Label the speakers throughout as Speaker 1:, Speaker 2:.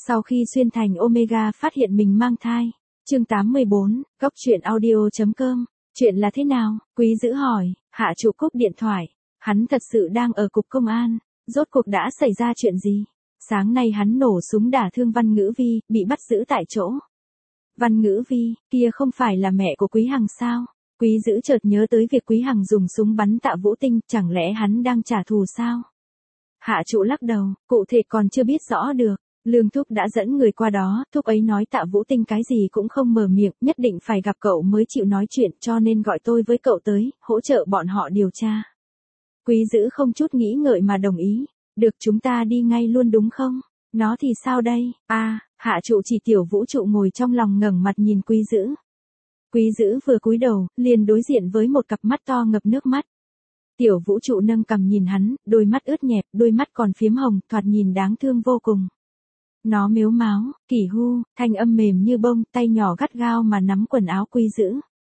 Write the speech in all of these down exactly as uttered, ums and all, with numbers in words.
Speaker 1: Sau khi xuyên thành Omega phát hiện mình mang thai. Chương tám mươi bốn, góc truyện audio chấm com. Chuyện là thế nào? Quý Dữ hỏi. Hạ Trụ cúp điện thoại. Hắn thật sự đang ở cục công an. Rốt cuộc đã xảy ra chuyện gì? Sáng nay hắn nổ súng đả thương Văn Ngữ Vi, bị bắt giữ tại chỗ. Văn Ngữ Vi, kia không phải là mẹ của Quý Hằng sao? Quý Dữ chợt nhớ tới việc Quý Hằng dùng súng bắn Tạ Vũ Tinh, chẳng lẽ hắn đang trả thù sao? Hạ Trụ lắc đầu, cụ thể còn chưa biết rõ được. Lương Thúc đã dẫn người qua đó, Thúc ấy nói Tạ Vũ Tinh cái gì cũng không mở miệng, nhất định phải gặp cậu mới chịu nói chuyện, cho nên gọi tôi với cậu tới, hỗ trợ bọn họ điều tra. Quý Dữ không chút nghĩ ngợi mà đồng ý. Được, chúng ta đi ngay luôn đúng không? Nó thì sao đây? À, Hạ Trụ chỉ Tiểu Vũ Trụ ngồi trong lòng ngẩng mặt nhìn Quý Dữ. Quý Dữ vừa cúi đầu, liền đối diện với một cặp mắt to ngập nước mắt. Tiểu Vũ Trụ nâng cằm nhìn hắn, đôi mắt ướt nhẹp, đôi mắt còn phiếm hồng, thoạt nhìn đáng thương vô cùng. Nó mếu máo, kỷ hu, thanh âm mềm như bông, tay nhỏ gắt gao mà nắm quần áo Quý Dữ.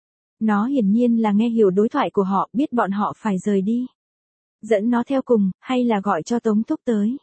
Speaker 1: Nó hiển nhiên là nghe hiểu đối thoại của họ, biết bọn họ phải rời đi. Dẫn nó theo cùng, hay là gọi cho Tống Thúc tới?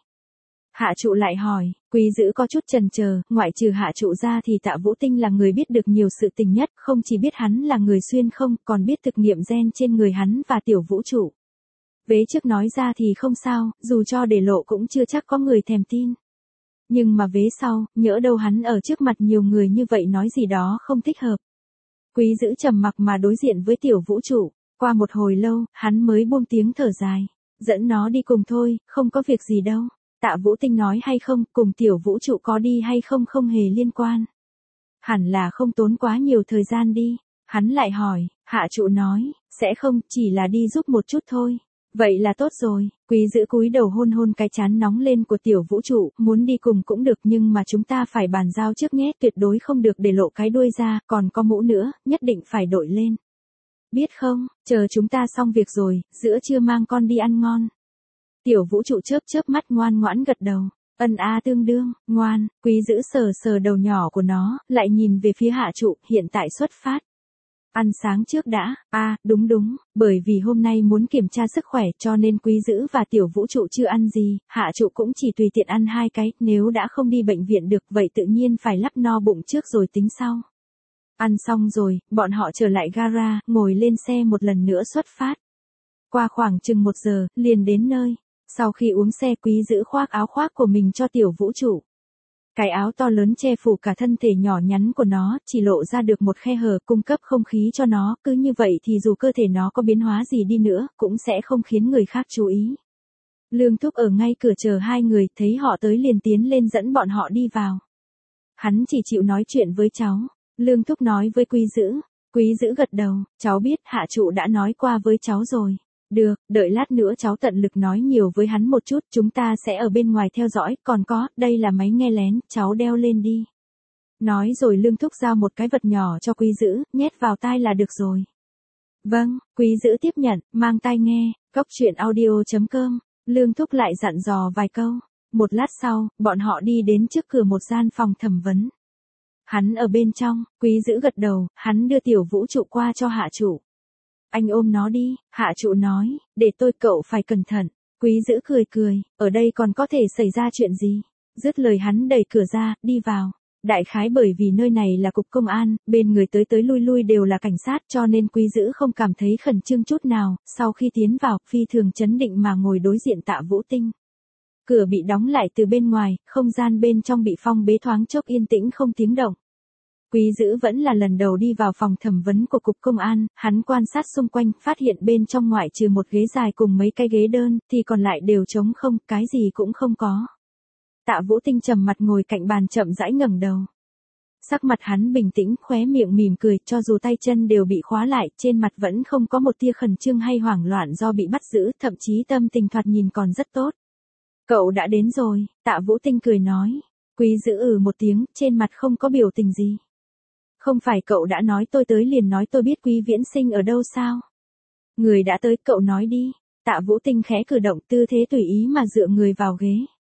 Speaker 1: Hạ Trụ lại hỏi. Quý Dữ có chút chần chờ, ngoại trừ Hạ Trụ ra thì Tạ Vũ Tinh là người biết được nhiều sự tình nhất, không chỉ biết hắn là người xuyên không, còn biết thực nghiệm gen trên người hắn và Tiểu Vũ Trụ. Vế trước nói ra thì không sao, dù cho để lộ cũng chưa chắc có người thèm tin. Nhưng mà vế sau, nhỡ đâu hắn ở trước mặt nhiều người như vậy nói gì đó không thích hợp. Quý Dữ trầm mặc mà đối diện với Tiểu Vũ Trụ. Qua một hồi lâu, hắn mới buông tiếng thở dài. Dẫn nó đi cùng thôi, không có việc gì đâu. Tạ Vũ Tinh nói hay không, cùng Tiểu Vũ Trụ có đi hay không không hề liên quan. Hẳn là không tốn quá nhiều thời gian đi. Hắn lại hỏi. Hạ Trụ nói, sẽ không, chỉ là đi giúp một chút thôi. Vậy là tốt rồi. Quý Dữ cúi đầu hôn hôn cái trán nóng lên của Tiểu Vũ Trụ, muốn đi cùng cũng được nhưng mà chúng ta phải bàn giao trước nhé, tuyệt đối không được để lộ cái đuôi ra, còn có mũ nữa, nhất định phải đội lên. Biết không, chờ chúng ta xong việc rồi, giữa trưa mang con đi ăn ngon. Tiểu Vũ Trụ chớp chớp mắt ngoan ngoãn gật đầu. Ân a tương đương, ngoan. Quý Dữ sờ sờ đầu nhỏ của nó, lại nhìn về phía Hạ Trụ, hiện tại xuất phát. Ăn sáng trước đã, a à, đúng đúng, bởi vì hôm nay muốn kiểm tra sức khỏe cho nên Quý Dữ và Tiểu Vũ Trụ chưa ăn gì, Hạ Trụ cũng chỉ tùy tiện ăn hai cái, nếu đã không đi bệnh viện được vậy tự nhiên phải lắp no bụng trước rồi tính sau. Ăn xong rồi, bọn họ trở lại gara, ngồi lên xe một lần nữa xuất phát. Qua khoảng chừng một giờ, liền đến nơi. Sau khi uống xe Quý Dữ khoác áo khoác của mình cho Tiểu Vũ Trụ. Cái áo to lớn che phủ cả thân thể nhỏ nhắn của nó, chỉ lộ ra được một khe hở cung cấp không khí cho nó, cứ như vậy thì dù cơ thể nó có biến hóa gì đi nữa, cũng sẽ không khiến người khác chú ý. Lương Thúc ở ngay cửa chờ hai người, thấy họ tới liền tiến lên dẫn bọn họ đi vào. Hắn chỉ chịu nói chuyện với cháu. Lương Thúc nói với Quý Dữ. Quý Dữ gật đầu, cháu biết, Hạ Trụ đã nói qua với cháu rồi. Được, đợi lát nữa cháu tận lực nói nhiều với hắn một chút, chúng ta sẽ ở bên ngoài theo dõi, còn có, đây là máy nghe lén, cháu đeo lên đi. Nói rồi Lương Thúc giao một cái vật nhỏ cho Quý Dữ, nhét vào tai là được rồi. Vâng, Quý Dữ tiếp nhận, mang tai nghe, góc truyện audio chấm com, Lương Thúc lại dặn dò vài câu. Một lát sau, bọn họ đi đến trước cửa một gian phòng thẩm vấn. Hắn ở bên trong, Quý Dữ gật đầu, hắn đưa Tiểu Vũ Trụ qua cho Hạ Trụ. Anh ôm nó đi, Hạ Trụ nói, để tôi cậu phải cẩn thận. Quý Dữ cười cười, ở đây còn có thể xảy ra chuyện gì? Dứt lời hắn đẩy cửa ra, đi vào. Đại khái bởi vì nơi này là cục công an, bên người tới tới lui lui đều là cảnh sát cho nên Quý Dữ không cảm thấy khẩn trương chút nào, sau khi tiến vào, phi thường chấn định mà ngồi đối diện Tạ Vũ Tinh. Cửa bị đóng lại từ bên ngoài, không gian bên trong bị phong bế thoáng chốc yên tĩnh không tiếng động. Quý Dữ vẫn là lần đầu đi vào phòng thẩm vấn của cục công an, hắn quan sát xung quanh, phát hiện bên trong ngoại trừ một ghế dài cùng mấy cái ghế đơn, thì còn lại đều trống không, cái gì cũng không có. Tạ Vũ Tinh trầm mặt ngồi cạnh bàn chậm rãi ngẩng đầu. Sắc mặt hắn bình tĩnh, khóe miệng mỉm cười, cho dù tay chân đều bị khóa lại, trên mặt vẫn không có một tia khẩn trương hay hoảng loạn do bị bắt giữ, thậm chí tâm tình thoạt nhìn còn rất tốt. Cậu đã đến rồi, Tạ Vũ Tinh cười nói. Quý Dữ ừ một tiếng, trên mặt không có biểu tình gì. Không phải cậu đã nói tôi tới liền nói tôi biết Quý Viễn Sinh ở đâu sao? Người đã tới, cậu nói đi. Tạ Vũ Tinh khẽ cử động tư thế tùy ý mà dựa người vào ghế.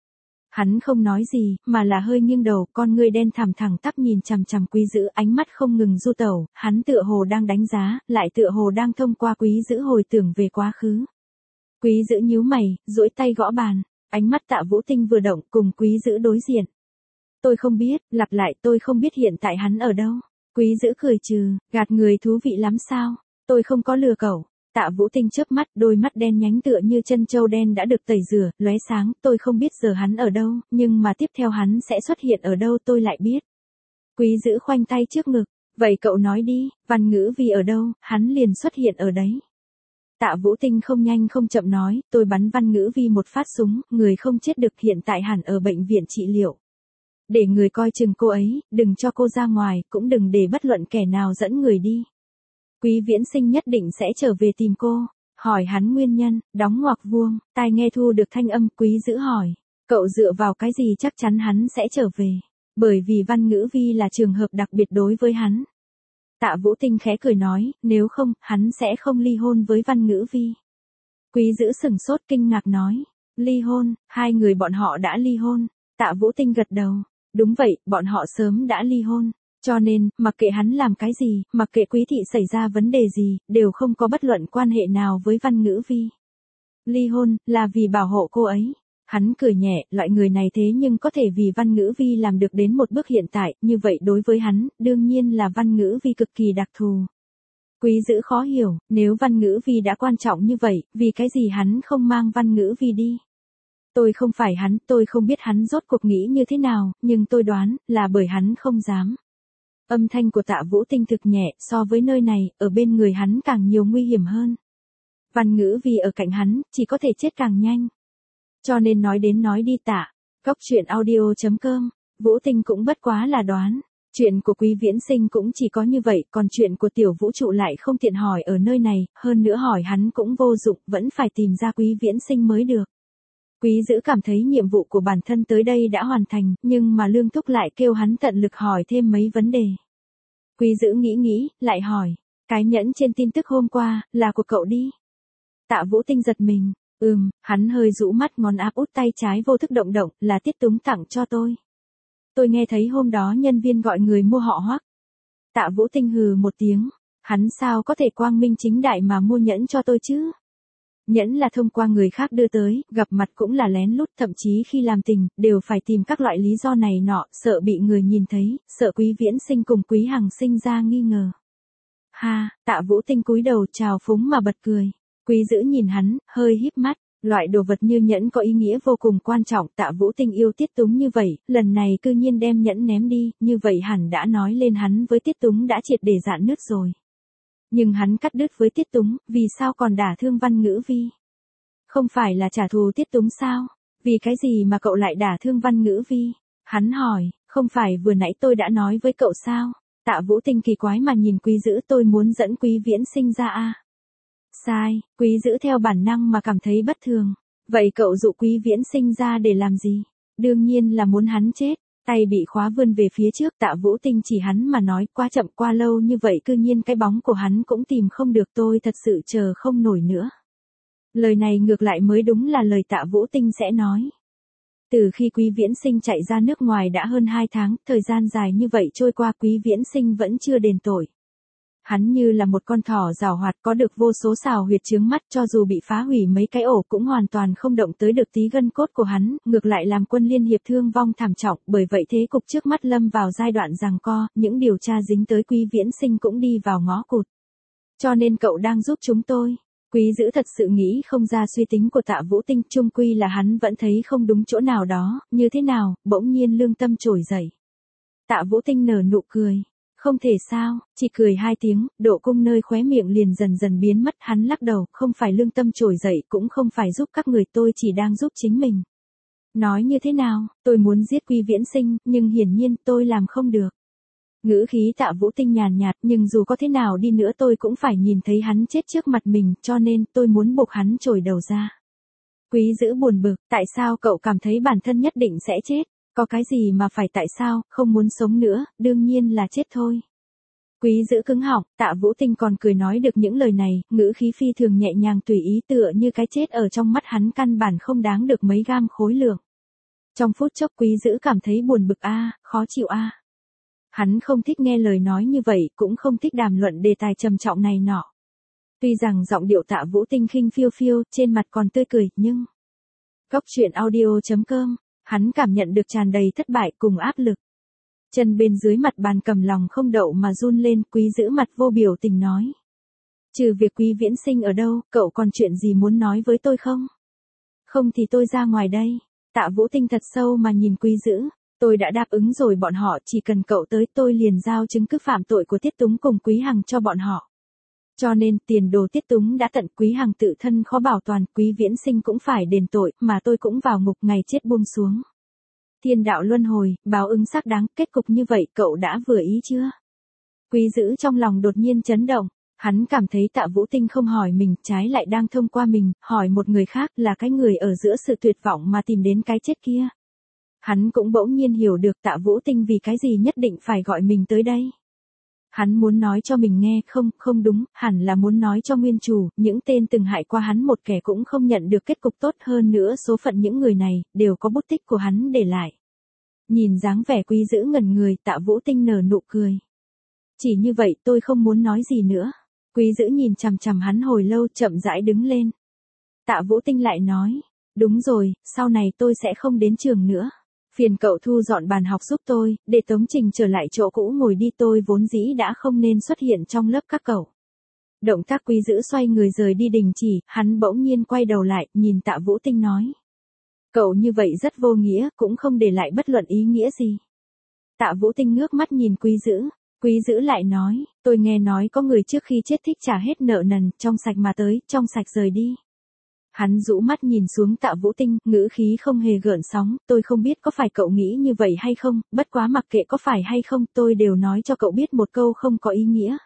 Speaker 1: Hắn không nói gì, mà là hơi nghiêng đầu, con ngươi đen thẳm thẳng tắp nhìn chằm chằm Quý Dữ, ánh mắt không ngừng du tẩu, hắn tựa hồ đang đánh giá, lại tựa hồ đang thông qua Quý Dữ hồi tưởng về quá khứ. Quý Dữ nhíu mày, duỗi tay gõ bàn, ánh mắt Tạ Vũ Tinh vừa động, cùng Quý Dữ đối diện. Tôi không biết, lặp lại tôi không biết hiện tại hắn ở đâu. Quý Dữ cười trừ, gạt người thú vị lắm sao? Tôi không có lừa cậu. Tạ Vũ Tinh chớp mắt, đôi mắt đen nhánh tựa như chân trâu đen đã được tẩy rửa, lóe sáng, tôi không biết giờ hắn ở đâu, nhưng mà tiếp theo hắn sẽ xuất hiện ở đâu tôi lại biết. Quý Dữ khoanh tay trước ngực, vậy cậu nói đi, Văn Ngữ Vi ở đâu, hắn liền xuất hiện ở đấy. Tạ Vũ Tinh không nhanh không chậm nói, tôi bắn Văn Ngữ Vi một phát súng, người không chết được hiện tại hẳn ở bệnh viện trị liệu. Để người coi chừng cô ấy, đừng cho cô ra ngoài, cũng đừng để bất luận kẻ nào dẫn người đi. Quý Viễn Sinh nhất định sẽ trở về tìm cô, hỏi hắn nguyên nhân, đóng ngoặc vuông, tai nghe thu được thanh âm. Quý Dữ hỏi, cậu dựa vào cái gì chắc chắn hắn sẽ trở về, bởi vì Văn Ngữ Vi là trường hợp đặc biệt đối với hắn. Tạ Vũ Tinh khẽ cười nói, nếu không, hắn sẽ không ly hôn với Văn Ngữ Vi. Quý Dữ sửng sốt kinh ngạc nói, ly hôn, hai người bọn họ đã ly hôn. Tạ Vũ Tinh gật đầu, đúng vậy, bọn họ sớm đã ly hôn. Cho nên, mặc kệ hắn làm cái gì, mặc kệ Quý thị xảy ra vấn đề gì, đều không có bất luận quan hệ nào với Văn Ngữ Vi. Ly hôn, là vì bảo hộ cô ấy. Hắn cười nhẹ, loại người này thế nhưng có thể vì Văn Ngữ Vi làm được đến một bước hiện tại, như vậy đối với hắn, đương nhiên là Văn Ngữ Vi cực kỳ đặc thù. Quý Dữ khó hiểu, nếu Văn Ngữ Vi đã quan trọng như vậy, vì cái gì hắn không mang Văn Ngữ Vi đi? Tôi không phải hắn, tôi không biết hắn rốt cuộc nghĩ như thế nào, nhưng tôi đoán, là bởi hắn không dám. Âm thanh của Tạ Vũ Tinh thực nhẹ, so với nơi này, ở bên người hắn càng nhiều nguy hiểm hơn. Văn Ngữ Vi ở cạnh hắn, chỉ có thể chết càng nhanh. Cho nên nói đến nói đi Tạ. Cóc truyện audio chấm com, Vũ Tinh cũng bất quá là đoán. Chuyện của Quý Viễn Sinh cũng chỉ có như vậy, còn chuyện của Tiểu Vũ Trụ lại không tiện hỏi ở nơi này, hơn nữa hỏi hắn cũng vô dụng, vẫn phải tìm ra Quý Viễn Sinh mới được. Quý Dữ cảm thấy nhiệm vụ của bản thân tới đây đã hoàn thành, nhưng mà Lương Thúc lại kêu hắn tận lực hỏi thêm mấy vấn đề. Quý Dữ nghĩ nghĩ, lại hỏi, cái nhẫn trên tin tức hôm qua, là của cậu đi. Tạ Vũ Tinh giật mình, ừm, hắn hơi rũ mắt, ngón áp út tay trái vô thức động động, là Tiết Túng tặng cho tôi. Tôi nghe thấy hôm đó nhân viên gọi người mua họ Hoắc. Tạ Vũ Tinh hừ một tiếng, hắn sao có thể quang minh chính đại mà mua nhẫn cho tôi chứ? Nhẫn là thông qua người khác đưa tới, gặp mặt cũng là lén lút, thậm chí khi làm tình, đều phải tìm các loại lý do này nọ, sợ bị người nhìn thấy, sợ Quý Viễn Sinh cùng Quý Hằng sinh ra nghi ngờ. Ha, Tạ Vũ Tinh cúi đầu chào phúng mà bật cười. Quý Dữ nhìn hắn, hơi híp mắt, loại đồ vật như nhẫn có ý nghĩa vô cùng quan trọng. Tạ Vũ Tinh yêu Tiết Túng như vậy, lần này cư nhiên đem nhẫn ném đi, như vậy hẳn đã nói lên hắn với Tiết Túng đã triệt để rạn nứt rồi. Nhưng hắn cắt đứt với Tiết Túng, vì sao còn đả thương Văn Ngữ Vi? Không phải là trả thù Tiết Túng sao? Vì cái gì mà cậu lại đả thương Văn Ngữ Vi? Hắn hỏi, không phải vừa nãy tôi đã nói với cậu sao? Tạ Vũ Tinh kỳ quái mà nhìn Quý Dữ, tôi muốn dẫn Quý Viễn Sinh ra a. Sai, Quý Dữ theo bản năng mà cảm thấy bất thường. Vậy cậu dụ Quý Viễn Sinh ra để làm gì? Đương nhiên là muốn hắn chết. Tay bị khóa vươn về phía trước, Tạ Vũ Tinh chỉ hắn mà nói, quá chậm, qua lâu như vậy cư nhiên cái bóng của hắn cũng tìm không được, tôi thật sự chờ không nổi nữa. Lời này ngược lại mới đúng là lời Tạ Vũ Tinh sẽ nói. Từ khi Quý Viễn Sinh chạy ra nước ngoài đã hơn hai tháng, thời gian dài như vậy trôi qua, Quý Viễn Sinh vẫn chưa đền tội. Hắn như là một con thỏ giảo hoạt, có được vô số xào huyệt chướng mắt, cho dù bị phá hủy mấy cái ổ cũng hoàn toàn không động tới được tí gân cốt của hắn, ngược lại làm Quân Liên Hiệp thương vong thảm trọng, bởi vậy thế cục trước mắt lâm vào giai đoạn giằng co, những điều tra dính tới Quý Viễn Sinh cũng đi vào ngõ cụt. Cho nên cậu đang giúp chúng tôi. Quý Dữ thật sự nghĩ không ra suy tính của Tạ Vũ Tinh, chung quy là hắn vẫn thấy không đúng chỗ nào đó, như thế nào, bỗng nhiên lương tâm trồi dậy. Tạ Vũ Tinh nở nụ cười. Không thể sao, chỉ cười hai tiếng, độ cung nơi khóe miệng liền dần dần biến mất. Hắn lắc đầu, không phải lương tâm trồi dậy, cũng không phải giúp các người, tôi chỉ đang giúp chính mình. Nói như thế nào, tôi muốn giết Quý Viễn Sinh, nhưng hiển nhiên tôi làm không được. Ngữ khí Tạ Vũ Tinh nhàn nhạt, nhưng dù có thế nào đi nữa tôi cũng phải nhìn thấy hắn chết trước mặt mình, cho nên tôi muốn buộc hắn trồi đầu ra. Quý Dữ buồn bực, tại sao cậu cảm thấy bản thân nhất định sẽ chết? Có cái gì mà phải tại sao, không muốn sống nữa, đương nhiên là chết thôi. Quý Dữ cứng họng, Tạ Vũ Tinh còn cười nói được những lời này, ngữ khí phi thường nhẹ nhàng tùy ý, tựa như cái chết ở trong mắt hắn căn bản không đáng được mấy gam khối lượng. Trong phút chốc Quý Dữ cảm thấy buồn bực a, khó chịu a. Hắn không thích nghe lời nói như vậy, cũng không thích đàm luận đề tài trầm trọng này nọ. Tuy rằng giọng điệu Tạ Vũ Tinh khinh phiêu phiêu, trên mặt còn tươi cười, nhưng... Cóc truyện audio chấm com Hắn cảm nhận được tràn đầy thất bại cùng áp lực. Chân bên dưới mặt bàn cầm lòng không đậu mà run lên, Quý giữ mặt vô biểu tình nói. Trừ việc Quý Viễn Sinh ở đâu, cậu còn chuyện gì muốn nói với tôi không? Không thì tôi ra ngoài đây. Tạ Vũ Tinh thật sâu mà nhìn Quý giữ. Tôi đã đáp ứng rồi, bọn họ chỉ cần cậu tới tôi liền giao chứng cứ phạm tội của Tiết Túng cùng Quý Hằng cho bọn họ. Cho nên tiền đồ Tiết Túng đã tận, Quý Hằng tự thân khó bảo toàn, Quý Viễn Sinh cũng phải đền tội, mà tôi cũng vào ngục, ngày chết buông xuống. Thiên đạo luân hồi, báo ứng xác đáng, kết cục như vậy cậu đã vừa ý chưa? Quý giữ trong lòng đột nhiên chấn động, hắn cảm thấy Tạ Vũ Tinh không hỏi mình, trái lại đang thông qua mình, hỏi một người khác, là cái người ở giữa sự tuyệt vọng mà tìm đến cái chết kia. Hắn cũng bỗng nhiên hiểu được Tạ Vũ Tinh vì cái gì nhất định phải gọi mình tới đây. Hắn muốn nói cho mình nghe, không, không đúng, hẳn là muốn nói cho nguyên chủ, những tên từng hại qua hắn một kẻ cũng không nhận được kết cục tốt, hơn nữa số phận những người này, đều có bút tích của hắn để lại. Nhìn dáng vẻ Quý giữ ngẩn người, Tạ Vũ Tinh nở nụ cười. Chỉ như vậy tôi không muốn nói gì nữa. Quý giữ nhìn chằm chằm hắn hồi lâu, chậm rãi đứng lên. Tạ Vũ Tinh lại nói, đúng rồi, sau này tôi sẽ không đến trường nữa. Phiền cậu thu dọn bàn học giúp tôi, để Tống Trình trở lại chỗ cũ ngồi đi, tôi vốn dĩ đã không nên xuất hiện trong lớp các cậu. Động tác Quý giữ xoay người rời đi đình chỉ, hắn bỗng nhiên quay đầu lại, nhìn Tạ Vũ Tinh nói. Cậu như vậy rất vô nghĩa, cũng không để lại bất luận ý nghĩa gì. Tạ Vũ Tinh ngước mắt nhìn Quý giữ, Quý giữ lại nói, tôi nghe nói có người trước khi chết thích trả hết nợ nần, trong sạch mà tới, trong sạch rời đi. Hắn rũ mắt nhìn xuống Tạ Vũ Tinh, ngữ khí không hề gợn sóng, tôi không biết có phải cậu nghĩ như vậy hay không, bất quá mặc kệ có phải hay không, tôi đều nói cho cậu biết một câu không có ý nghĩa.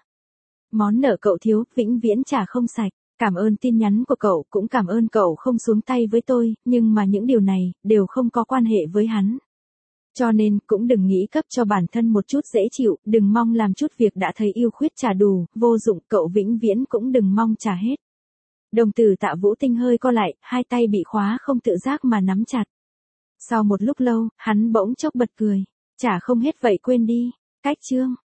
Speaker 1: Món nợ cậu thiếu, vĩnh viễn trả không sạch, cảm ơn tin nhắn của cậu, cũng cảm ơn cậu không xuống tay với tôi, nhưng mà những điều này, đều không có quan hệ với hắn. Cho nên, cũng đừng nghĩ cấp cho bản thân một chút dễ chịu, đừng mong làm chút việc đã thấy yêu khuyết trả đủ, vô dụng, cậu vĩnh viễn cũng đừng mong trả hết. Đồng tử Tạ Vũ Tinh hơi co lại, hai tay bị khóa không tự giác mà nắm chặt. Sau một lúc lâu, hắn bỗng chốc bật cười. Trả không hết vậy quên đi. Cách chương.